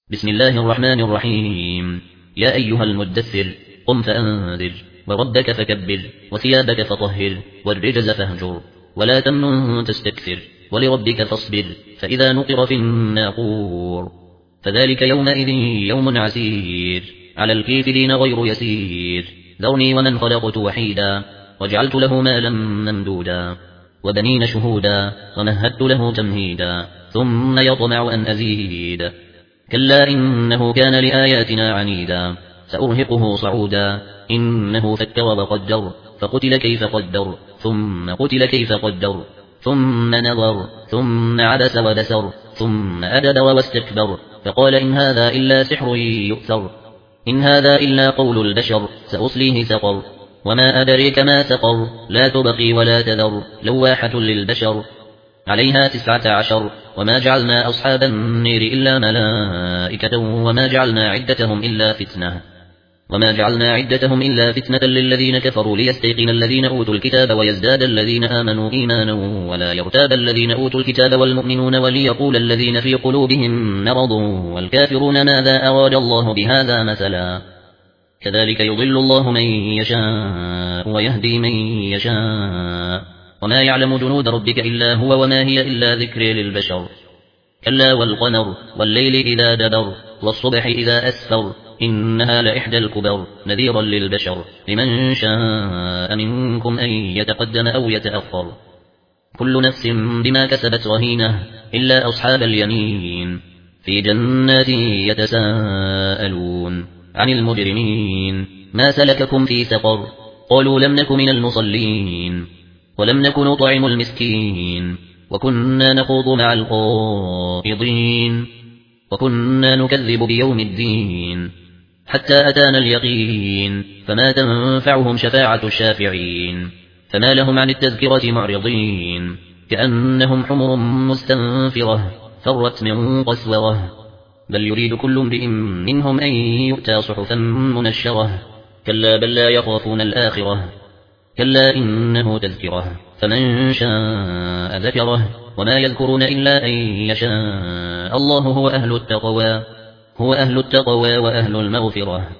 بسم الله الرحمن الرحيم. يا أيها المدثر قم فأنذر وربك فكبر وثيابك فطهر والرجز فاهجر ولا تمنن تستكثر ولربك فاصبر فإذا نقر في الناقور فذلك يومئذ يوم عسير على الكافرين غير يسير. ذرني ومن خلقت وحيدا وجعلت له مالا ممدودا وبنين شهودا ومهدت له تمهيدا ثم يطمع أن أزيد كلا إنه كان لآياتنا عنيدا سأرهقه صعودا إنه فكر وقدر فقتل كيف قدر ثم قتل كيف قدر ثم نظر ثم عبس وبسر ثم أدبر واستكبر فقال إن هذا إلا سحر يؤثر إن هذا إلا قول البشر سأصليه سقر وما أدريك ما سقر لا تبقي ولا تذر لواحة للبشر عليها 19 وما جعلنا أصحاب النير إلا ملائكة وما جعلنا عدتهم إلا فتنة للذين كفروا ليستيقن الذين أوتوا الكتاب ويزداد الذين آمنوا إيمانا ولا يرتاب الذين أوتوا الكتاب والمؤمنون وليقول الذين في قلوبهم مرض والكافرون ماذا أراد الله بهذا مثلا كذلك يضل الله من يشاء ويهدي من يشاء وما يعلم جنود ربك إلا هو وما هي إلا ذكر للبشر. كلا والقمر والليل إذا دبر والصبح إذا أسفر إنها لإحدى الكبر نذيرا للبشر لمن شاء منكم أن يتقدم أو يتأخر كل نفس بما كسبت رهينة إلا أصحاب اليمين في جنات يتساءلون عن المجرمين ما سلككم في سقر قالوا لم نك من المصلين ولم نك نطعم المسكين وكنا نخوض مع الخائضين وكنا نكذب بيوم الدين حتى أتانا اليقين فما تنفعهم شفاعة الشافعين فما لهم عن التذكرة معرضين كأنهم حمر مستنفرة فرت من قسورة بل يريد كل امرئ منهم أن يؤتى صحفا منشرة كلا بل لا يخافون الآخرة كلا إنه تذكرة فمن شاء ذكره وما يذكرون إلا أن يشاء الله هو أهل التقوى وأهل المغفرة.